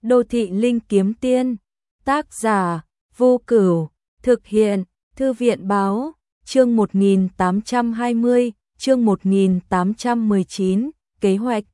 Đô thị linh kiếm tiên, tác giả, Vô Cửu, thực hiện, Thư viện báo, chương 1820, chương 1819, kế hoạch.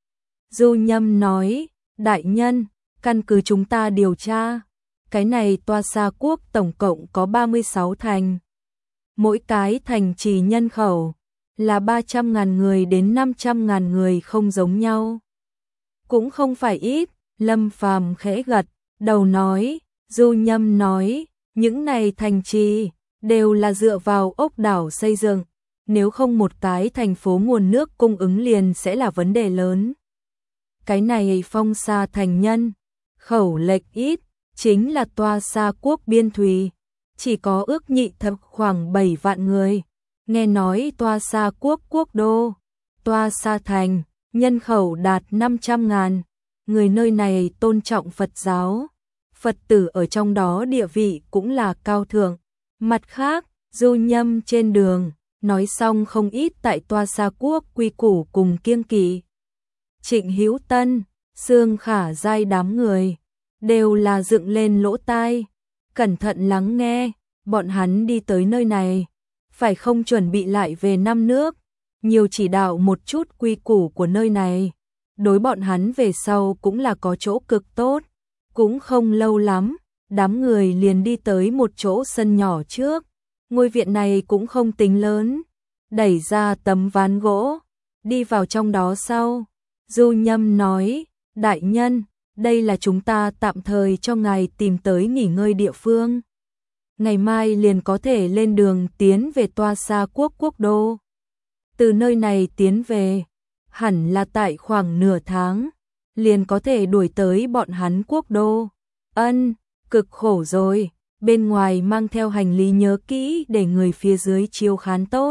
Du Nhâm nói, đại nhân, căn cứ chúng ta điều tra, cái này Toa Sa Quốc tổng cộng có 36 thành. Mỗi cái thành trì nhân khẩu là 300.000 người đến 500.000 người, không giống nhau. Cũng không phải ít, Lâm Phàm khẽ gật đầu nói. Du Nhâm nói, những này thành trì đều là dựa vào ốc đảo xây dựng, nếu không một cái thành phố nguồn nước cung ứng liền sẽ là vấn đề lớn. Cái này Phong Sa thành nhân khẩu lệch ít, chính là Toa Sa Quốc biên thùy, chỉ có ước nhị thập khoảng 7 vạn người. Nghe nói Toa Sa Quốc quốc đô Toa Sa thành nhân khẩu đạt 500.000, người nơi này tôn trọng Phật giáo, Phật tử ở trong đó địa vị cũng là cao thượng. Mặt khác, Du Nhâm trên đường nói xong không ít tại Toa Sa Quốc quy củ cùng kiêng kỵ. Trịnh Hữu Tân, Sương Khả Giai đám người đều là dựng lên lỗ tai, cẩn thận lắng nghe. Bọn hắn đi tới nơi này, phải không chuẩn bị lại về năm nước, nhiều chỉ đạo một chút quy củ của nơi này, đối bọn hắn về sau cũng là có chỗ cực tốt. Cũng không lâu lắm, đám người liền đi tới một chỗ sân nhỏ trước. Ngôi viện này cũng không tính lớn, đẩy ra tấm ván gỗ, đi vào trong đó sau. Du Nhâm nói, đại nhân, đây là chúng ta tạm thời cho ngài tìm tới nghỉ ngơi địa phương. Ngày mai liền có thể lên đường tiến về Toa Sa Quốc quốc đô. Từ nơi này tiến về, hẳn là tại khoảng nửa tháng, liền có thể đuổi tới bọn hắn quốc đô. Ân, cực khổ rồi, bên ngoài mang theo hành lý nhớ kỹ để người phía dưới chiêu khán tốt.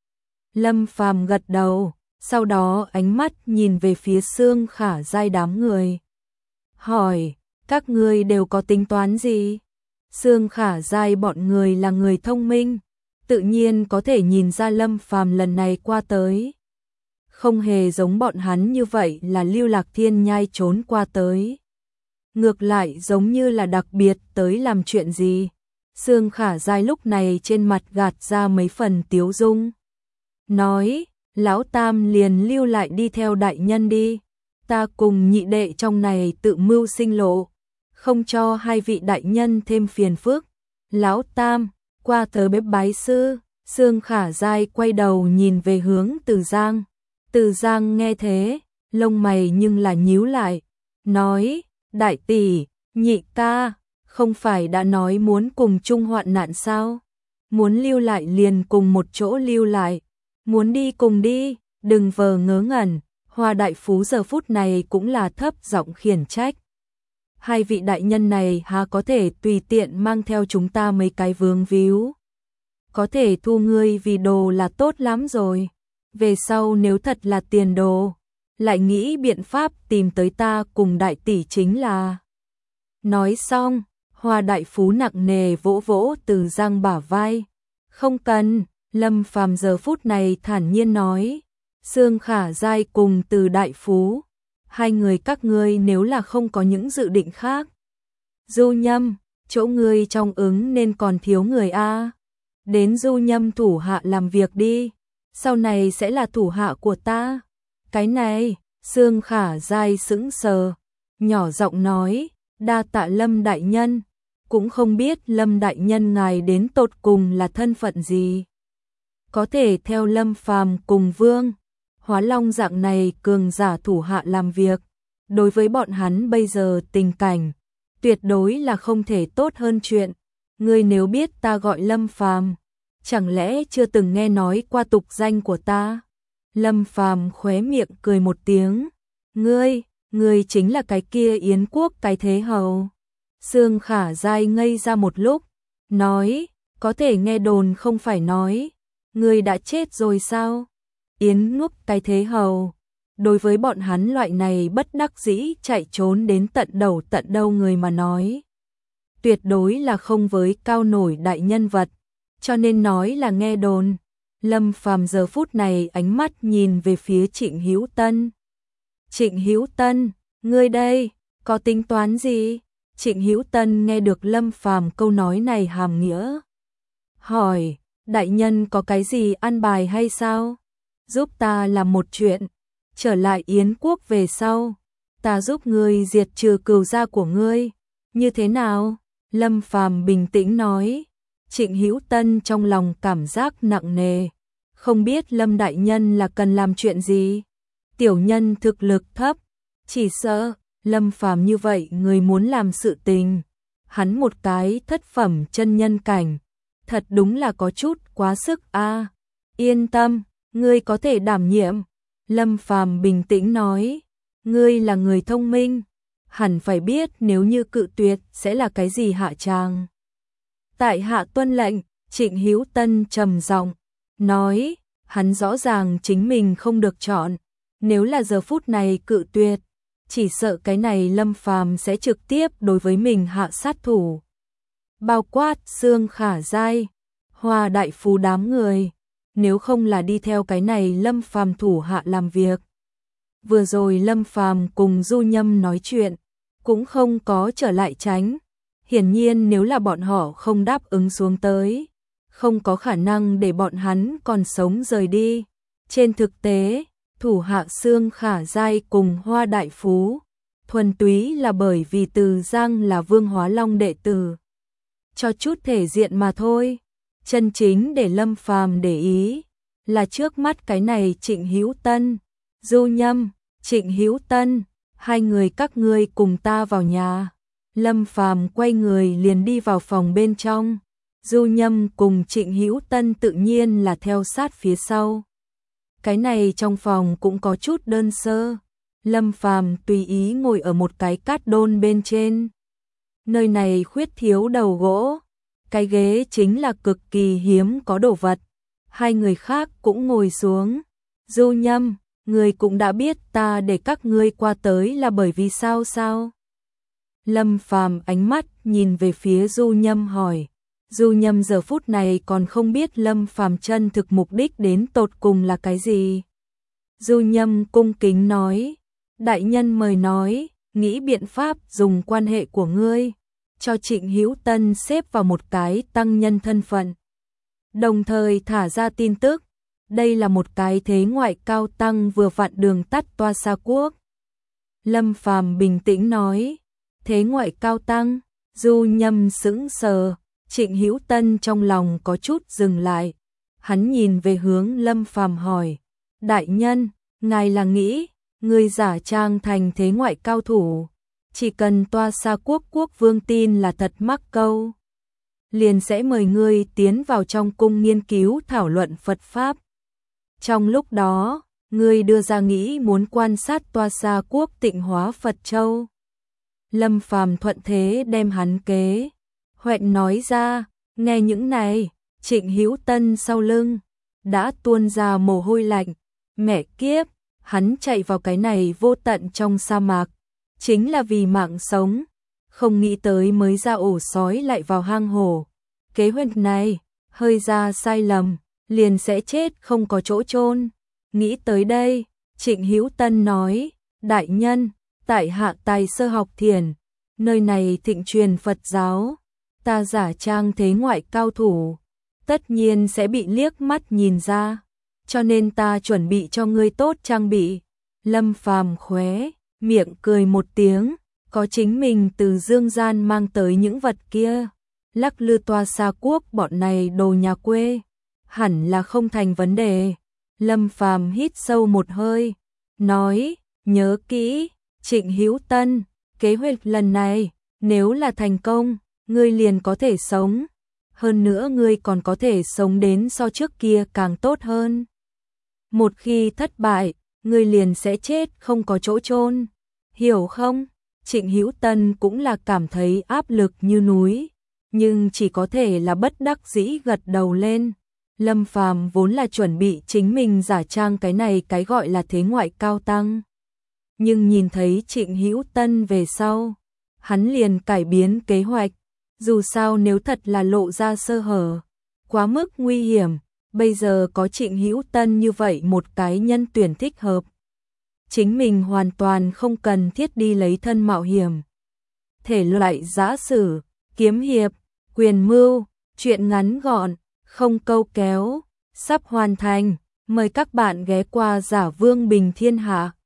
Lâm Phàm gật đầu, sau đó ánh mắt nhìn về phía Sương Khả Giai đám người. Hỏi, các ngươi đều có tính toán gì? Sương Khả Giai bọn người là người thông minh, tự nhiên có thể nhìn ra Lâm Phàm lần này qua tới không hề giống bọn hắn như vậy là lưu lạc thiên nhai trốn qua tới. Ngược lại giống như là đặc biệt tới làm chuyện gì. Sương Khả Giai lúc này trên mặt gạt ra mấy phần tiếu dung. Nói, lão tam liền lưu lại đi theo đại nhân đi. Ta cùng nhị đệ trong này tự mưu sinh lộ, không cho hai vị đại nhân thêm phiền phức. Lão tam, qua tới bếp bái sư. Sương Khả Giai quay đầu nhìn về hướng Từ Giang. Từ Giang nghe thế, lông mày nhưng là nhíu lại, nói, đại tỷ, nhị ca, không phải đã nói muốn cùng chung hoạn nạn sao? Muốn lưu lại liền cùng một chỗ lưu lại, muốn đi cùng đi, đừng vờ ngớ ngẩn. Hoa đại phú giờ phút này cũng là thấp giọng khiển trách. Hai vị đại nhân này há có thể tùy tiện mang theo chúng ta mấy cái vướng víu. Có thể thu ngươi vì đồ là tốt lắm rồi. Về sau nếu thật là tiền đồ, lại nghĩ biện pháp tìm tới ta cùng đại tỷ chính là. Nói xong, Hoa đại phú nặng nề vỗ vỗ Từ Giang bả vai. Không cần, Lâm Phàm giờ phút này thản nhiên nói. Sương Khả Giai cùng Từ đại phú, hai người các ngươi nếu là không có những dự định khác. Du Nhâm, chỗ ngươi trong ứng nên còn thiếu người a. Đến Du Nhâm thủ hạ làm việc đi, sau này sẽ là thủ hạ của ta. Cái này, Sương Khả Giai sững sờ, nhỏ giọng nói, đa tạ Lâm đại nhân, cũng không biết Lâm đại nhân ngài đến tột cùng là thân phận gì. Có thể theo Lâm Phàm cùng Vương Hóa Long dạng này cường giả thủ hạ làm việc, đối với bọn hắn bây giờ tình cảnh, tuyệt đối là không thể tốt hơn chuyện. Ngươi nếu biết ta gọi Lâm Phàm, chẳng lẽ chưa từng nghe nói qua tục danh của ta? Lâm Phàm khóe miệng cười một tiếng. Ngươi chính là cái kia Yến Quốc cái thế hầu. Sương Khả Giai ngây ra một lúc, nói, có thể nghe đồn không phải nói, ngươi đã chết rồi sao? Yến Quốc cái thế hầu, đối với bọn hắn loại này bất đắc dĩ chạy trốn đến tận đầu tận đâu người mà nói, tuyệt đối là không với cao nổi đại nhân vật, cho nên nói là nghe đồn. Lâm Phàm giờ phút này ánh mắt nhìn về phía Trịnh Hữu Tân. Trịnh Hữu Tân, ngươi đây, Có tính toán gì? Trịnh Hữu Tân nghe được Lâm Phàm câu nói này hàm nghĩa. Hỏi, đại nhân có cái gì an bài hay sao? Giúp ta làm một chuyện, trở lại Yến quốc về sau, ta giúp ngươi diệt trừ cừu gia của ngươi, như thế nào? Lâm Phàm bình tĩnh nói. Trịnh Hữu Tân trong lòng cảm giác nặng nề, không biết Lâm đại nhân là cần làm chuyện gì. Tiểu nhân thực lực thấp, chỉ sợ Lâm Phàm như vậy người muốn làm sự tình, hắn một cái thất phẩm chân nhân cảnh, thật đúng là có chút quá sức a. Yên tâm, ngươi có thể đảm nhiệm. Lâm Phàm bình tĩnh nói, ngươi là người thông minh, hẳn phải biết nếu như cự tuyệt sẽ là cái gì hạ tràng. Tại hạ tuân lệnh. Trịnh Hữu Tân trầm giọng nói, hắn rõ ràng chính mình không được chọn, nếu là giờ phút này cự tuyệt, chỉ sợ cái này Lâm Phàm sẽ trực tiếp đối với mình hạ sát thủ. Bao quát Xương Khả Giai, Hoa Đại Phú đám người, nếu không là đi theo cái này Lâm Phàm thủ hạ làm việc. Vừa rồi Lâm Phàm cùng Du Nhâm nói chuyện, cũng không có trở lại tránh. Hiển nhiên nếu là bọn họ không đáp ứng xuống tới, không có khả năng để bọn hắn còn sống rời đi. Trên thực tế, thủ hạ Xương Khả Giai cùng Hoa Đại Phú, thuần túy là bởi vì Từ Giang là Vương Hóa Long đệ tử, cho chút thể diện mà thôi. Chân chính để Lâm Phàm để ý là trước mắt cái này Trịnh Hữu Tân. Du Nhâm, Trịnh Hữu Tân, hai người các ngươi cùng ta vào nhà. Lâm Phàm quay người liền đi vào phòng bên trong. Du Nhâm cùng Trịnh Hữu Tân tự nhiên là theo sát phía sau. Cái này trong phòng cũng có chút đơn sơ. Lâm Phàm tùy ý ngồi ở một cái cát đôn bên trên. Nơi này khuyết thiếu đầu gỗ, cái ghế chính là cực kỳ hiếm có đồ vật. Hai người khác cũng ngồi xuống. Du Nhâm, người cũng đã biết ta để các ngươi qua tới là bởi vì sao sao? Lâm Phàm ánh mắt nhìn về phía Du Nhâm hỏi. Du Nhâm giờ phút này còn không biết Lâm Phàm chân thực mục đích đến tột cùng là cái gì. Du Nhâm cung kính nói, đại nhân mời nói, nghĩ biện pháp dùng quan hệ của ngươi, cho Trịnh Hữu Tân xếp vào một cái tăng nhân thân phận. Đồng thời thả ra tin tức, đây là một cái thế ngoại cao tăng vừa vặn đường tắt Toa Sa Quốc. Lâm Phàm bình tĩnh nói, thế ngoại cao tăng. Du Nhâm sững sờ. Trịnh Hữu Tân trong lòng có chút dừng lại. Hắn nhìn về hướng Lâm Phàm hỏi, đại nhân, ngài là nghĩ, người giả trang thành thế ngoại cao thủ, chỉ cần Toa Sa Quốc quốc vương tin là thật mắc câu, liền sẽ mời ngươi tiến vào trong cung nghiên cứu thảo luận Phật Pháp. Trong lúc đó, ngươi đưa ra nghĩ muốn quan sát Toa Sa Quốc tịnh hóa Phật Châu. Lâm Phàm thuận thế đem hắn kế hoạch nói ra. Nghe những này, Trịnh Hữu Tân sau lưng đã tuôn ra mồ hôi lạnh. Mẹ kiếp, hắn chạy vào cái này vô tận trong sa mạc, chính là vì mạng sống, không nghĩ tới mới ra ổ sói lại vào hang hổ. Kế hoạch này, hơi ra sai lầm, liền sẽ chết không có chỗ chôn. Nghĩ tới đây, Trịnh Hữu Tân nói, đại nhân, tại hạ tài sơ học thiền, nơi này thịnh truyền Phật giáo, ta giả trang thế ngoại cao thủ, tất nhiên sẽ bị liếc mắt nhìn ra, cho nên ta chuẩn bị cho ngươi tốt trang bị. Lâm Phàm khóe miệng cười một tiếng, có chính mình từ dương gian mang tới những vật kia, lắc lư Toa Sa Quốc bọn này đồ nhà quê, hẳn là không thành vấn đề. Lâm Phàm hít sâu một hơi, nói, nhớ kỹ, Trịnh Hữu Tân, kế hoạch lần này, nếu là thành công, ngươi liền có thể sống, hơn nữa ngươi còn có thể sống đến so trước kia càng tốt hơn. Một khi thất bại, ngươi liền sẽ chết không có chỗ chôn, hiểu không? Trịnh Hữu Tân cũng là cảm thấy áp lực như núi, nhưng chỉ có thể là bất đắc dĩ gật đầu lên. Lâm Phàm vốn là chuẩn bị chính mình giả trang cái này cái gọi là thế ngoại cao tăng, nhưng nhìn thấy Trịnh Hữu Tân về sau, hắn liền cải biến kế hoạch. Dù sao nếu thật là lộ ra sơ hở, quá mức nguy hiểm, bây giờ có Trịnh Hữu Tân như vậy một cái nhân tuyển thích hợp. chính mình hoàn toàn không cần thiết đi lấy thân mạo hiểm. Thể loại giã sử, kiếm hiệp, quyền mưu, truyện ngắn gọn, không câu kéo, sắp hoàn thành. Mời các bạn ghé qua Giả Vương Bình Thiên Hạ.